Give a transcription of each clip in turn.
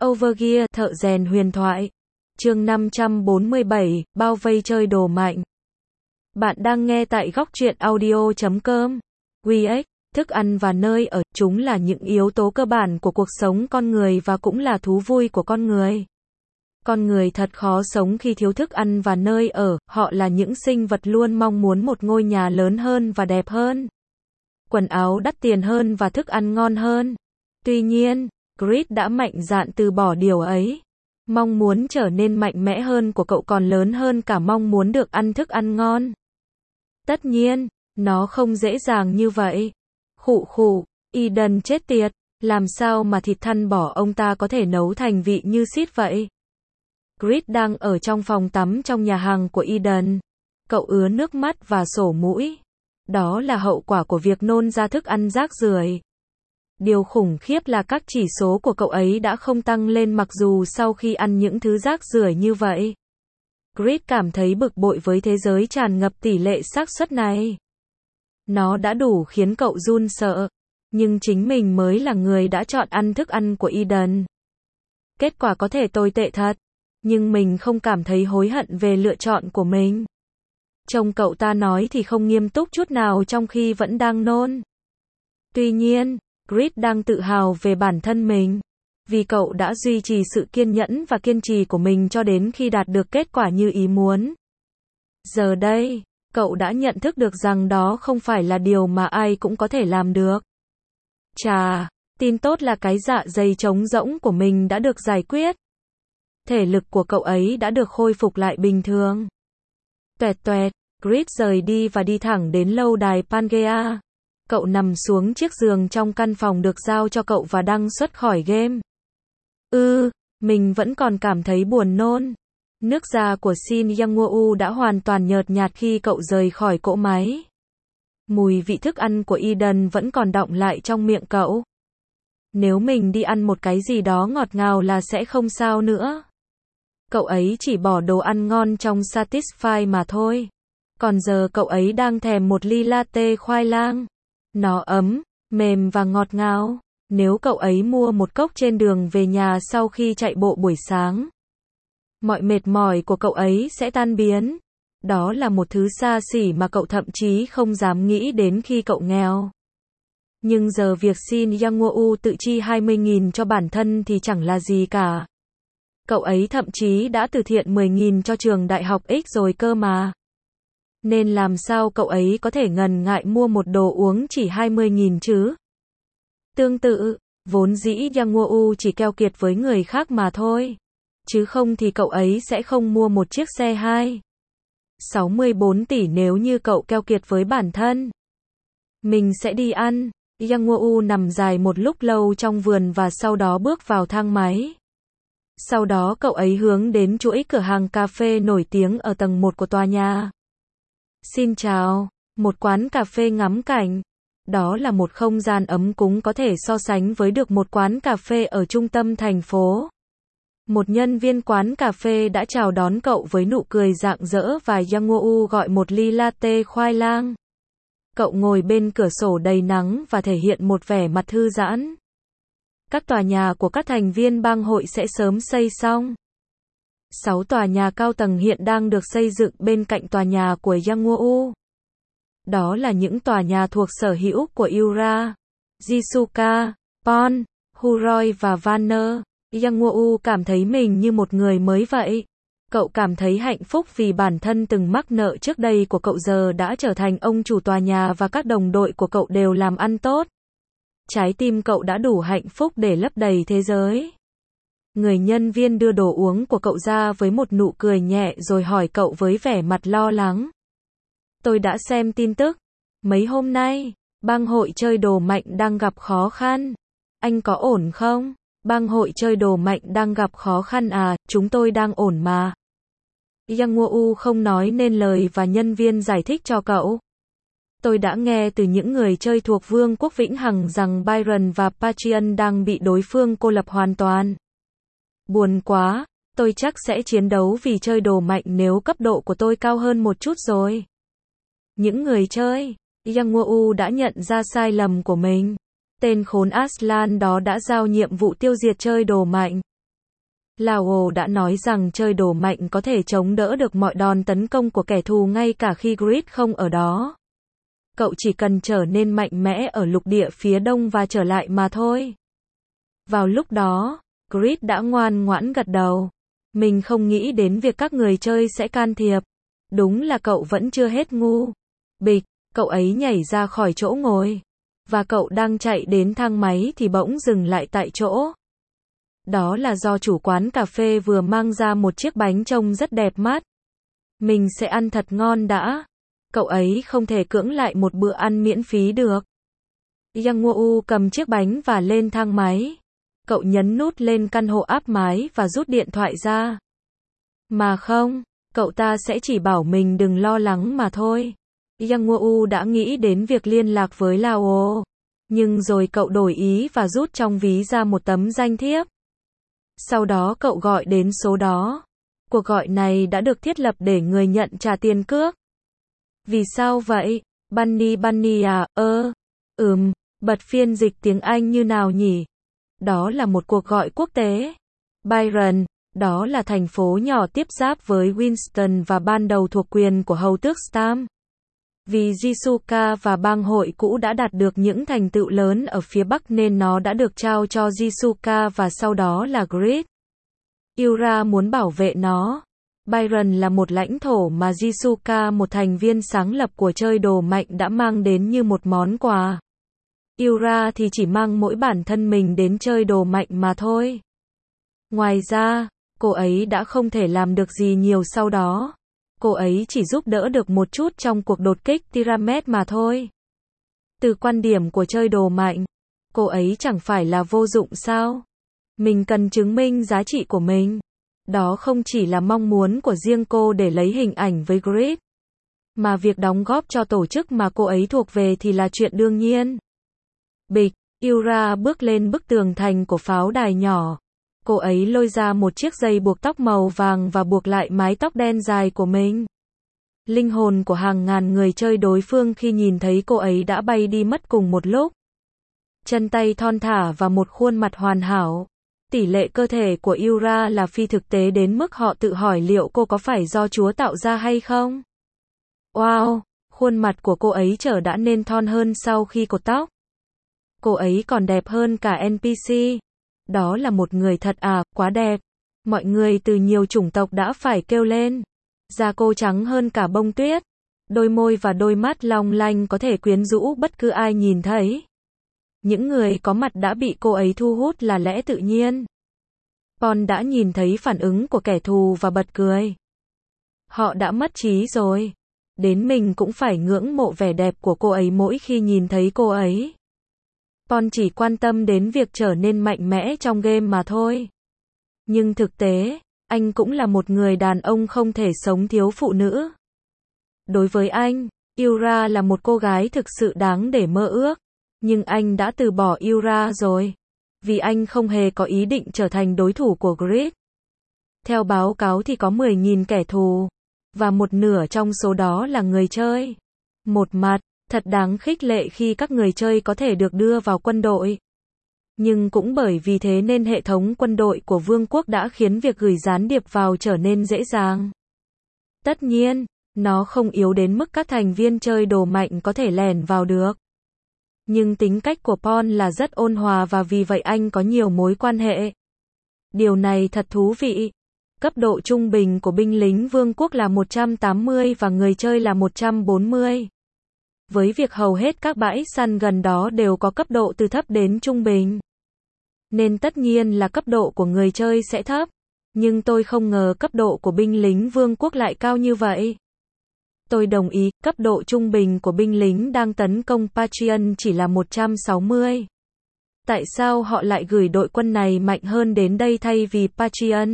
Overgear, thợ rèn huyền thoại. Chương 547, bao vây chơi đồ mạnh. Bạn đang nghe tại góc truyện audio.com. QX, thức ăn và nơi ở, chúng là những yếu tố cơ bản của cuộc sống con người và cũng là thú vui của con người. Con người thật khó sống khi thiếu thức ăn và nơi ở, họ là những sinh vật luôn mong muốn một ngôi nhà lớn hơn và đẹp hơn, quần áo đắt tiền hơn và thức ăn ngon hơn. Tuy nhiên, Grit đã mạnh dạn từ bỏ điều ấy. Mong muốn trở nên mạnh mẽ hơn của cậu còn lớn hơn cả mong muốn được ăn thức ăn ngon. Tất nhiên, nó không dễ dàng như vậy. Khụ khụ, Eden chết tiệt, làm sao mà thịt thăn bò ông ta có thể nấu thành vị như xít vậy? Grit đang ở trong phòng tắm trong nhà hàng của Eden. Cậu ứa nước mắt và sổ mũi. Đó là hậu quả của việc nôn ra thức ăn rác rưởi. Điều khủng khiếp là các chỉ số của cậu ấy đã không tăng lên mặc dù sau khi ăn những thứ rác rưởi như vậy. Grit cảm thấy bực bội với thế giới tràn ngập tỷ lệ xác suất này. Nó đã đủ khiến cậu run sợ. Nhưng chính mình mới là người đã chọn ăn thức ăn của Eden. Kết quả có thể tồi tệ thật. Nhưng mình không cảm thấy hối hận về lựa chọn của mình. Trông cậu ta nói thì không nghiêm túc chút nào trong khi vẫn đang nôn. Tuy nhiên, Grit đang tự hào về bản thân mình. Vì cậu đã duy trì sự kiên nhẫn và kiên trì của mình cho đến khi đạt được kết quả như ý muốn. Giờ đây, cậu đã nhận thức được rằng đó không phải là điều mà ai cũng có thể làm được. Chà, tin tốt là cái dạ dày trống rỗng của mình đã được giải quyết. Thể lực của cậu ấy đã được khôi phục lại bình thường. Toẹt toẹt, Grit rời đi và đi thẳng đến lâu đài Pangea. Cậu nằm xuống chiếc giường trong căn phòng được giao cho cậu và đăng xuất khỏi game. Mình vẫn còn cảm thấy buồn nôn. Nước da của Shin Yang-woo đã hoàn toàn nhợt nhạt khi cậu rời khỏi cỗ máy. Mùi vị thức ăn của Eden vẫn còn đọng lại trong miệng cậu. Nếu mình đi ăn một cái gì đó ngọt ngào là sẽ không sao nữa. Cậu ấy chỉ bỏ đồ ăn ngon trong Satisfy mà thôi. Còn giờ cậu ấy đang thèm một ly latte khoai lang. Nó ấm, mềm và ngọt ngào. Nếu cậu ấy mua một cốc trên đường về nhà sau khi chạy bộ buổi sáng, mọi mệt mỏi của cậu ấy sẽ tan biến. Đó là một thứ xa xỉ mà cậu thậm chí không dám nghĩ đến khi cậu nghèo. Nhưng giờ việc Shin Yang-woo tự chi 20.000 cho bản thân thì chẳng là gì cả. Cậu ấy thậm chí đã từ thiện 10.000 cho trường đại học X rồi cơ mà. Nên làm sao cậu ấy có thể ngần ngại mua một đồ uống chỉ 20.000 chứ? Tương tự, vốn dĩ Yang-woo chỉ keo kiệt với người khác mà thôi. Chứ không thì cậu ấy sẽ không mua một chiếc xe 64 tỷ nếu như cậu keo kiệt với bản thân. Mình sẽ đi ăn. Yang-woo nằm dài một lúc lâu trong vườn và sau đó bước vào thang máy. Sau đó cậu ấy hướng đến chuỗi cửa hàng cà phê nổi tiếng ở tầng 1 của tòa nhà. Xin chào, một quán cà phê ngắm cảnh. Đó là một không gian ấm cúng có thể so sánh với được một quán cà phê ở trung tâm thành phố. Một nhân viên quán cà phê đã chào đón cậu với nụ cười rạng rỡ và Yang-woo gọi một ly latte khoai lang. Cậu ngồi bên cửa sổ đầy nắng và thể hiện một vẻ mặt thư giãn. Các tòa nhà của các thành viên bang hội sẽ sớm xây xong. 6 tòa nhà cao tầng hiện đang được xây dựng bên cạnh tòa nhà của Yang-woo. Đó là những tòa nhà thuộc sở hữu của Yura, Jisuka, Pon, Huroi và Vanner. Yang-woo cảm thấy mình như một người mới vậy. Cậu cảm thấy hạnh phúc vì bản thân từng mắc nợ trước đây của cậu giờ đã trở thành ông chủ tòa nhà và các đồng đội của cậu đều làm ăn tốt. Trái tim cậu đã đủ hạnh phúc để lấp đầy thế giới. Người nhân viên đưa đồ uống của cậu ra với một nụ cười nhẹ rồi hỏi cậu với vẻ mặt lo lắng. Tôi đã xem tin tức. Mấy hôm nay, bang hội chơi đồ mạnh đang gặp khó khăn. Anh có ổn không? Bang hội chơi đồ mạnh đang gặp khó khăn à, chúng tôi đang ổn mà. Yang-woo không nói nên lời và nhân viên giải thích cho cậu. Tôi đã nghe từ những người chơi thuộc Vương quốc Vĩnh Hằng rằng Byron và Patreon đang bị đối phương cô lập hoàn toàn. Buồn quá, tôi chắc sẽ chiến đấu vì chơi đồ mạnh nếu cấp độ của tôi cao hơn một chút rồi. Những người chơi, Yang-woo đã nhận ra sai lầm của mình. Tên khốn Aslan đó đã giao nhiệm vụ tiêu diệt chơi đồ mạnh. Lao đã nói rằng chơi đồ mạnh có thể chống đỡ được mọi đòn tấn công của kẻ thù ngay cả khi Grid không ở đó. Cậu chỉ cần trở nên mạnh mẽ ở lục địa phía đông và trở lại mà thôi. Vào lúc đó, Grid đã ngoan ngoãn gật đầu. Mình không nghĩ đến việc các người chơi sẽ can thiệp. Đúng là cậu vẫn chưa hết ngu. Bịch, cậu ấy nhảy ra khỏi chỗ ngồi. Và cậu đang chạy đến thang máy thì bỗng dừng lại tại chỗ. Đó là do chủ quán cà phê vừa mang ra một chiếc bánh trông rất đẹp mắt. Mình sẽ ăn thật ngon đã. Cậu ấy không thể cưỡng lại một bữa ăn miễn phí được. Yang Woo cầm chiếc bánh và lên thang máy. Cậu nhấn nút lên căn hộ áp mái và rút điện thoại ra. Mà không, cậu ta sẽ chỉ bảo mình đừng lo lắng mà thôi. Yang Woo đã nghĩ đến việc liên lạc với Lao. Nhưng rồi cậu đổi ý và rút trong ví ra một tấm danh thiếp. Sau đó cậu gọi đến số đó. Cuộc gọi này đã được thiết lập để người nhận trả tiền cước. Vì sao vậy? Bunny à, bật phiên dịch tiếng Anh như nào nhỉ? Đó là một cuộc gọi quốc tế. Byron, đó là thành phố nhỏ tiếp giáp với Winston và ban đầu thuộc quyền của hầu tước Stam. Vì Jisuka và bang hội cũ đã đạt được những thành tựu lớn ở phía Bắc nên nó đã được trao cho Jisuka và sau đó là Grid. Yura muốn bảo vệ nó. Byron là một lãnh thổ mà Jisuka, một thành viên sáng lập của chơi đồ mạnh đã mang đến như một món quà. Yura thì chỉ mang mỗi bản thân mình đến chơi đồ mạnh mà thôi. Ngoài ra, cô ấy đã không thể làm được gì nhiều sau đó. Cô ấy chỉ giúp đỡ được một chút trong cuộc đột kích Pyramid mà thôi. Từ quan điểm của chơi đồ mạnh, cô ấy chẳng phải là vô dụng sao? Mình cần chứng minh giá trị của mình. Đó không chỉ là mong muốn của riêng cô để lấy hình ảnh với Grid, mà việc đóng góp cho tổ chức mà cô ấy thuộc về thì là chuyện đương nhiên. Bịch, Yura bước lên bức tường thành của pháo đài nhỏ. Cô ấy lôi ra một chiếc dây buộc tóc màu vàng và buộc lại mái tóc đen dài của mình. Linh hồn của hàng ngàn người chơi đối phương khi nhìn thấy cô ấy đã bay đi mất cùng một lúc. Chân tay thon thả và một khuôn mặt hoàn hảo. Tỷ lệ cơ thể của Yura là phi thực tế đến mức họ tự hỏi liệu cô có phải do Chúa tạo ra hay không. Wow, khuôn mặt của cô ấy đã nên thon hơn sau khi cột tóc. Cô ấy còn đẹp hơn cả NPC. Đó là một người thật quá đẹp. Mọi người từ nhiều chủng tộc đã phải kêu lên. Da cô trắng hơn cả bông tuyết. Đôi môi và đôi mắt long lanh có thể quyến rũ bất cứ ai nhìn thấy. Những người có mặt đã bị cô ấy thu hút là lẽ tự nhiên. Pon đã nhìn thấy phản ứng của kẻ thù và bật cười. Họ đã mất trí rồi. Đến mình cũng phải ngưỡng mộ vẻ đẹp của cô ấy mỗi khi nhìn thấy cô ấy. Pon chỉ quan tâm đến việc trở nên mạnh mẽ trong game mà thôi. Nhưng thực tế, anh cũng là một người đàn ông không thể sống thiếu phụ nữ. Đối với anh, Yura là một cô gái thực sự đáng để mơ ước. Nhưng anh đã từ bỏ Yura rồi. Vì anh không hề có ý định trở thành đối thủ của Grid. Theo báo cáo thì có 10.000 kẻ thù. Và một nửa trong số đó là người chơi. Một mặt, thật đáng khích lệ khi các người chơi có thể được đưa vào quân đội. Nhưng cũng bởi vì thế nên hệ thống quân đội của vương quốc đã khiến việc gửi gián điệp vào trở nên dễ dàng. Tất nhiên, nó không yếu đến mức các thành viên chơi đồ mạnh có thể lẻn vào được. Nhưng tính cách của Pon là rất ôn hòa và vì vậy anh có nhiều mối quan hệ. Điều này thật thú vị. Cấp độ trung bình của binh lính vương quốc là 180 và người chơi là 140. Với việc hầu hết các bãi săn gần đó đều có cấp độ từ thấp đến trung bình. Nên tất nhiên là cấp độ của người chơi sẽ thấp. Nhưng tôi không ngờ cấp độ của binh lính vương quốc lại cao như vậy. Tôi đồng ý, cấp độ trung bình của binh lính đang tấn công Patreon chỉ là 160. Tại sao họ lại gửi đội quân này mạnh hơn đến đây thay vì Patreon?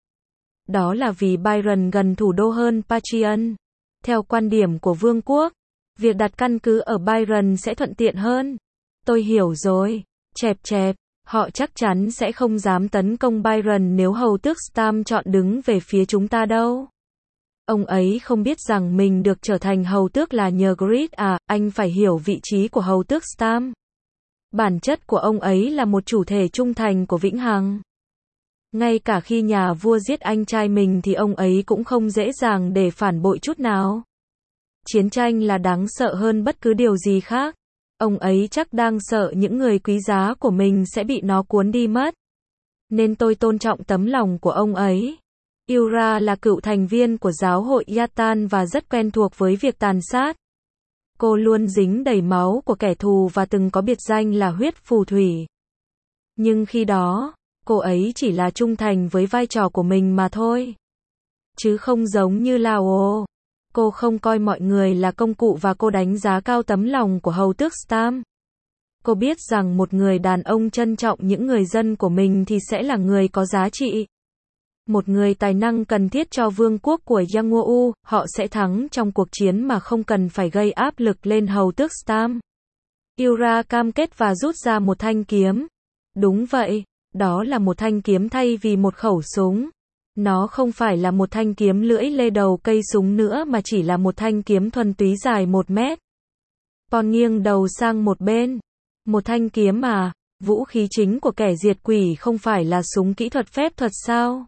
Đó là vì Byron gần thủ đô hơn Patreon. Theo quan điểm của vương quốc, việc đặt căn cứ ở Byron sẽ thuận tiện hơn. Tôi hiểu rồi. Chẹp, họ chắc chắn sẽ không dám tấn công Byron nếu hầu tước Stam chọn đứng về phía chúng ta đâu. Ông ấy không biết rằng mình được trở thành hầu tước là nhờ Grid anh phải hiểu vị trí của hầu tước Stam. Bản chất của ông ấy là một chủ thể trung thành của vĩnh hằng. Ngay cả khi nhà vua giết anh trai mình thì ông ấy cũng không dễ dàng để phản bội chút nào. Chiến tranh là đáng sợ hơn bất cứ điều gì khác. Ông ấy chắc đang sợ những người quý giá của mình sẽ bị nó cuốn đi mất. Nên tôi tôn trọng tấm lòng của ông ấy. Yura là cựu thành viên của giáo hội Yatan và rất quen thuộc với việc tàn sát. Cô luôn dính đầy máu của kẻ thù và từng có biệt danh là huyết phù thủy. Nhưng khi đó, cô ấy chỉ là trung thành với vai trò của mình mà thôi. Chứ không giống như Lao. Cô không coi mọi người là công cụ và cô đánh giá cao tấm lòng của hầu tước Stam. Cô biết rằng một người đàn ông trân trọng những người dân của mình thì sẽ là người có giá trị. Một người tài năng cần thiết cho vương quốc của Yangwoo, họ sẽ thắng trong cuộc chiến mà không cần phải gây áp lực lên hầu tước Stam. Yura cam kết và rút ra một thanh kiếm. Đúng vậy, đó là một thanh kiếm thay vì một khẩu súng. Nó không phải là một thanh kiếm lưỡi lê đầu cây súng nữa mà chỉ là một thanh kiếm thuần túy dài 1 mét. Pon nghiêng đầu sang một bên. Một thanh kiếm à, vũ khí chính của kẻ diệt quỷ không phải là súng kỹ thuật phép thuật sao?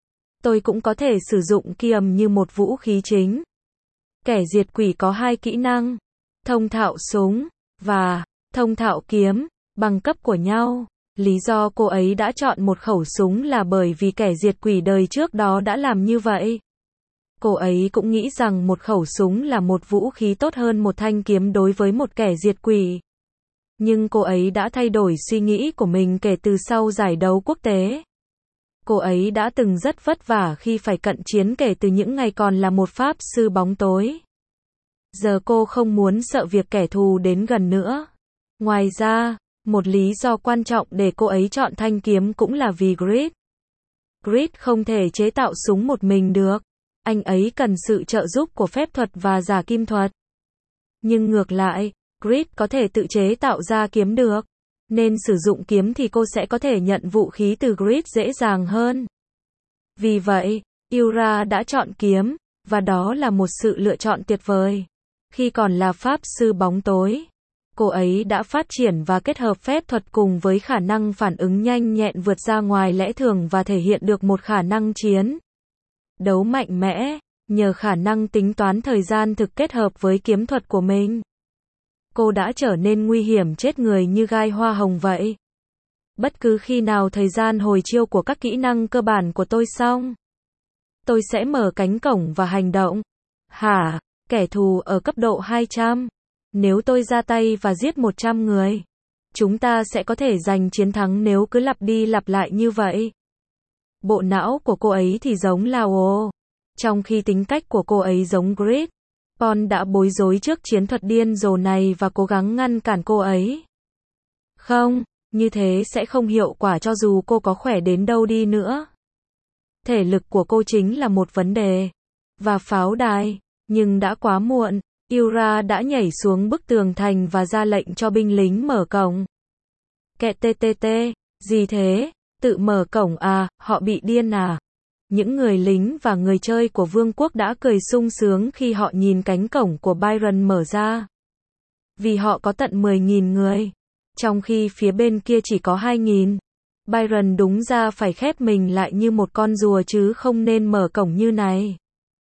Tôi cũng có thể sử dụng kiềm như một vũ khí chính. Kẻ diệt quỷ có 2 kỹ năng, thông thạo súng và thông thạo kiếm, bằng cấp của nhau. Lý do cô ấy đã chọn một khẩu súng là bởi vì kẻ diệt quỷ đời trước đó đã làm như vậy. Cô ấy cũng nghĩ rằng một khẩu súng là một vũ khí tốt hơn một thanh kiếm đối với một kẻ diệt quỷ. Nhưng cô ấy đã thay đổi suy nghĩ của mình kể từ sau giải đấu quốc tế. Cô ấy đã từng rất vất vả khi phải cận chiến kể từ những ngày còn là một pháp sư bóng tối. Giờ cô không muốn sợ việc kẻ thù đến gần nữa. Ngoài ra, một lý do quan trọng để cô ấy chọn thanh kiếm cũng là vì Grid. Grid không thể chế tạo súng một mình được. Anh ấy cần sự trợ giúp của phép thuật và giả kim thuật. Nhưng ngược lại, Grid có thể tự chế tạo ra kiếm được. Nên sử dụng kiếm thì cô sẽ có thể nhận vũ khí từ Grid dễ dàng hơn. Vì vậy, Yura đã chọn kiếm, và đó là một sự lựa chọn tuyệt vời. Khi còn là pháp sư bóng tối, cô ấy đã phát triển và kết hợp phép thuật cùng với khả năng phản ứng nhanh nhẹn vượt ra ngoài lẽ thường và thể hiện được một khả năng chiến đấu mạnh mẽ, nhờ khả năng tính toán thời gian thực kết hợp với kiếm thuật của mình. Cô đã trở nên nguy hiểm chết người như gai hoa hồng vậy. Bất cứ khi nào thời gian hồi chiêu của các kỹ năng cơ bản của tôi xong, tôi sẽ mở cánh cổng và hành động. Hả? Kẻ thù ở cấp độ 200. Nếu tôi ra tay và giết 100 người, chúng ta sẽ có thể giành chiến thắng nếu cứ lặp đi lặp lại như vậy. Bộ não của cô ấy thì giống Lao, trong khi tính cách của cô ấy giống Grid. Pon đã bối rối trước chiến thuật điên rồ này và cố gắng ngăn cản cô ấy. Không, như thế sẽ không hiệu quả cho dù cô có khỏe đến đâu đi nữa. Thể lực của cô chính là một vấn đề. Và pháo đài, nhưng đã quá muộn. Yura đã nhảy xuống bức tường thành và ra lệnh cho binh lính mở cổng. Kệ TTT, gì thế? Tự mở cổng à, họ bị điên à? Những người lính và người chơi của vương quốc đã cười sung sướng khi họ nhìn cánh cổng của Byron mở ra. Vì họ có tận 10.000 người, trong khi phía bên kia chỉ có 2.000. Byron đúng ra phải khép mình lại như một con rùa chứ không nên mở cổng như này.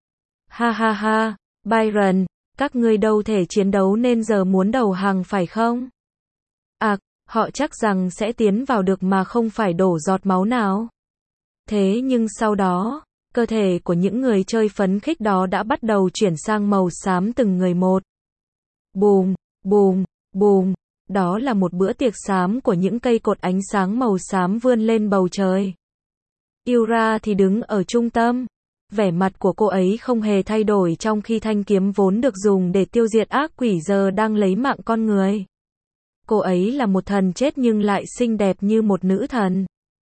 Ha ha ha, Byron, các ngươi đâu thể chiến đấu nên giờ muốn đầu hàng phải không? À, họ chắc rằng sẽ tiến vào được mà không phải đổ giọt máu nào. Thế nhưng sau đó, cơ thể của những người chơi phấn khích đó đã bắt đầu chuyển sang màu xám từng người một. Bùm, bùm, bùm, đó là một bữa tiệc xám của những cây cột ánh sáng màu xám vươn lên bầu trời. Yura thì đứng ở trung tâm. Vẻ mặt của cô ấy không hề thay đổi trong khi thanh kiếm vốn được dùng để tiêu diệt ác quỷ giờ đang lấy mạng con người. Cô ấy là một thần chết nhưng lại xinh đẹp như một nữ thần.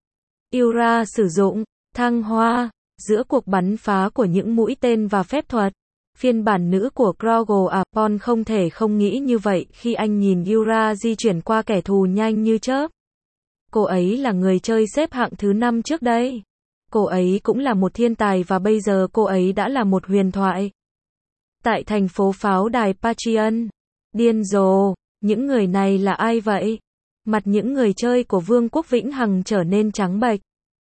Yura sử dụng thăng hoa giữa cuộc bắn phá của những mũi tên và phép thuật. Phiên bản nữ của Grogle Pon không thể không nghĩ như vậy khi anh nhìn Yura di chuyển qua kẻ thù nhanh như chớp. Cô ấy là người chơi xếp hạng thứ 5 trước đây. Cô ấy cũng là một thiên tài và bây giờ cô ấy đã là một huyền thoại. Tại thành phố pháo đài Pachian. Điên rồ, những người này là ai vậy? Mặt những người chơi của Vương quốc Vĩnh Hằng trở nên trắng bệch.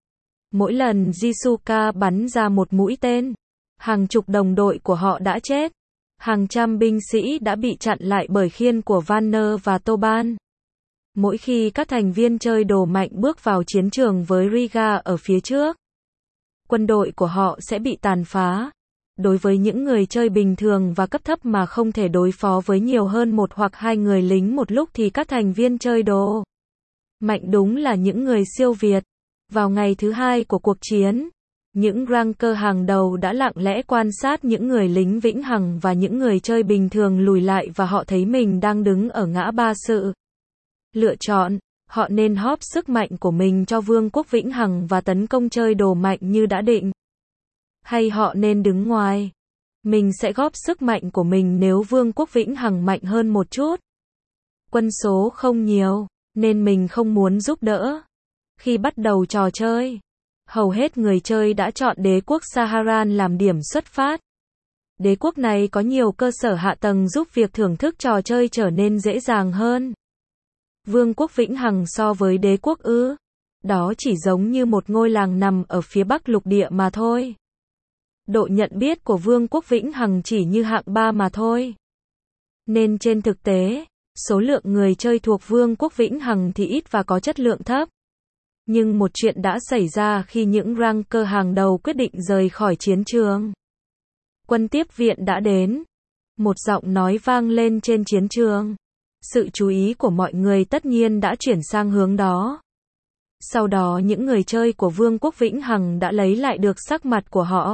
Mỗi lần Jisuka bắn ra một mũi tên, hàng chục đồng đội của họ đã chết. Hàng trăm binh sĩ đã bị chặn lại bởi khiên của Vanner và Toban. Mỗi khi các thành viên chơi đồ mạnh bước vào chiến trường với Riga ở phía trước, quân đội của họ sẽ bị tàn phá. Đối với những người chơi bình thường và cấp thấp mà không thể đối phó với nhiều hơn một hoặc hai người lính một lúc thì các thành viên chơi đồ mạnh đúng là những người siêu việt. Vào ngày thứ hai của cuộc chiến, những ranker hàng đầu đã lặng lẽ quan sát những người lính vĩnh hằng và những người chơi bình thường lùi lại và họ thấy mình đang đứng ở ngã ba sự lựa chọn. Họ nên hóp sức mạnh của mình cho vương quốc vĩnh hằng và tấn công chơi đồ mạnh như đã định. Hay họ nên đứng ngoài. Mình sẽ góp sức mạnh của mình nếu vương quốc vĩnh hằng mạnh hơn một chút. Quân số không nhiều, nên mình không muốn giúp đỡ. Khi bắt đầu trò chơi, hầu hết người chơi đã chọn đế quốc Saharan làm điểm xuất phát. Đế quốc này có nhiều cơ sở hạ tầng giúp việc thưởng thức trò chơi trở nên dễ dàng hơn. Vương quốc vĩnh hằng so với đế quốc ư? Đó chỉ giống như một ngôi làng nằm ở phía bắc lục địa mà thôi. Độ nhận biết của vương quốc vĩnh hằng chỉ như hạng 3 mà thôi. Nên trên thực tế, số lượng người chơi thuộc vương quốc vĩnh hằng thì ít và có chất lượng thấp. Nhưng một chuyện đã xảy ra khi những ranker hàng đầu quyết định rời khỏi chiến trường. Quân tiếp viện đã đến. Một giọng nói vang lên trên chiến trường. Sự chú ý của mọi người tất nhiên đã chuyển sang hướng đó. Sau đó những người chơi của vương quốc vĩnh hằng đã lấy lại được sắc mặt của họ.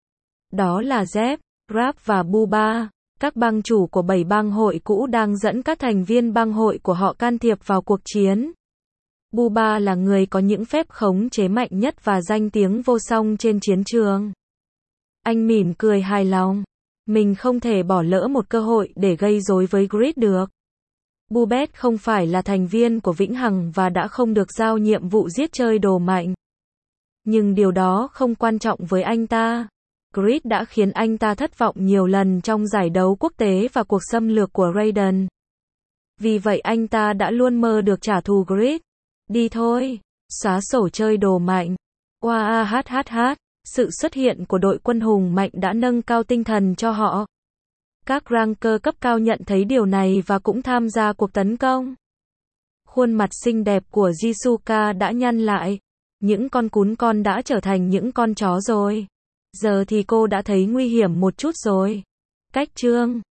Đó là Zep, Rap và Buba, các bang chủ của 7 bang hội cũ đang dẫn các thành viên bang hội của họ can thiệp vào cuộc chiến. Buba là người có những phép khống chế mạnh nhất và danh tiếng vô song trên chiến trường. Anh mỉm cười hài lòng. Mình không thể bỏ lỡ một cơ hội để gây rối với Grid được. Bubet không phải là thành viên của Vĩnh Hằng và đã không được giao nhiệm vụ giết chơi đồ mạnh. Nhưng điều đó không quan trọng với anh ta. Grid đã khiến anh ta thất vọng nhiều lần trong giải đấu quốc tế và cuộc xâm lược của Raiden. Vì vậy anh ta đã luôn mơ được trả thù Grid. Đi thôi, xóa sổ chơi đồ mạnh. Oahahaha, sự xuất hiện của đội quân hùng mạnh đã nâng cao tinh thần cho họ. Các ranker cấp cao nhận thấy điều này và cũng tham gia cuộc tấn công. Khuôn mặt xinh đẹp của Jisuka đã nhăn lại. Những con cún con đã trở thành những con chó rồi. Giờ thì cô đã thấy nguy hiểm một chút rồi. Cách chương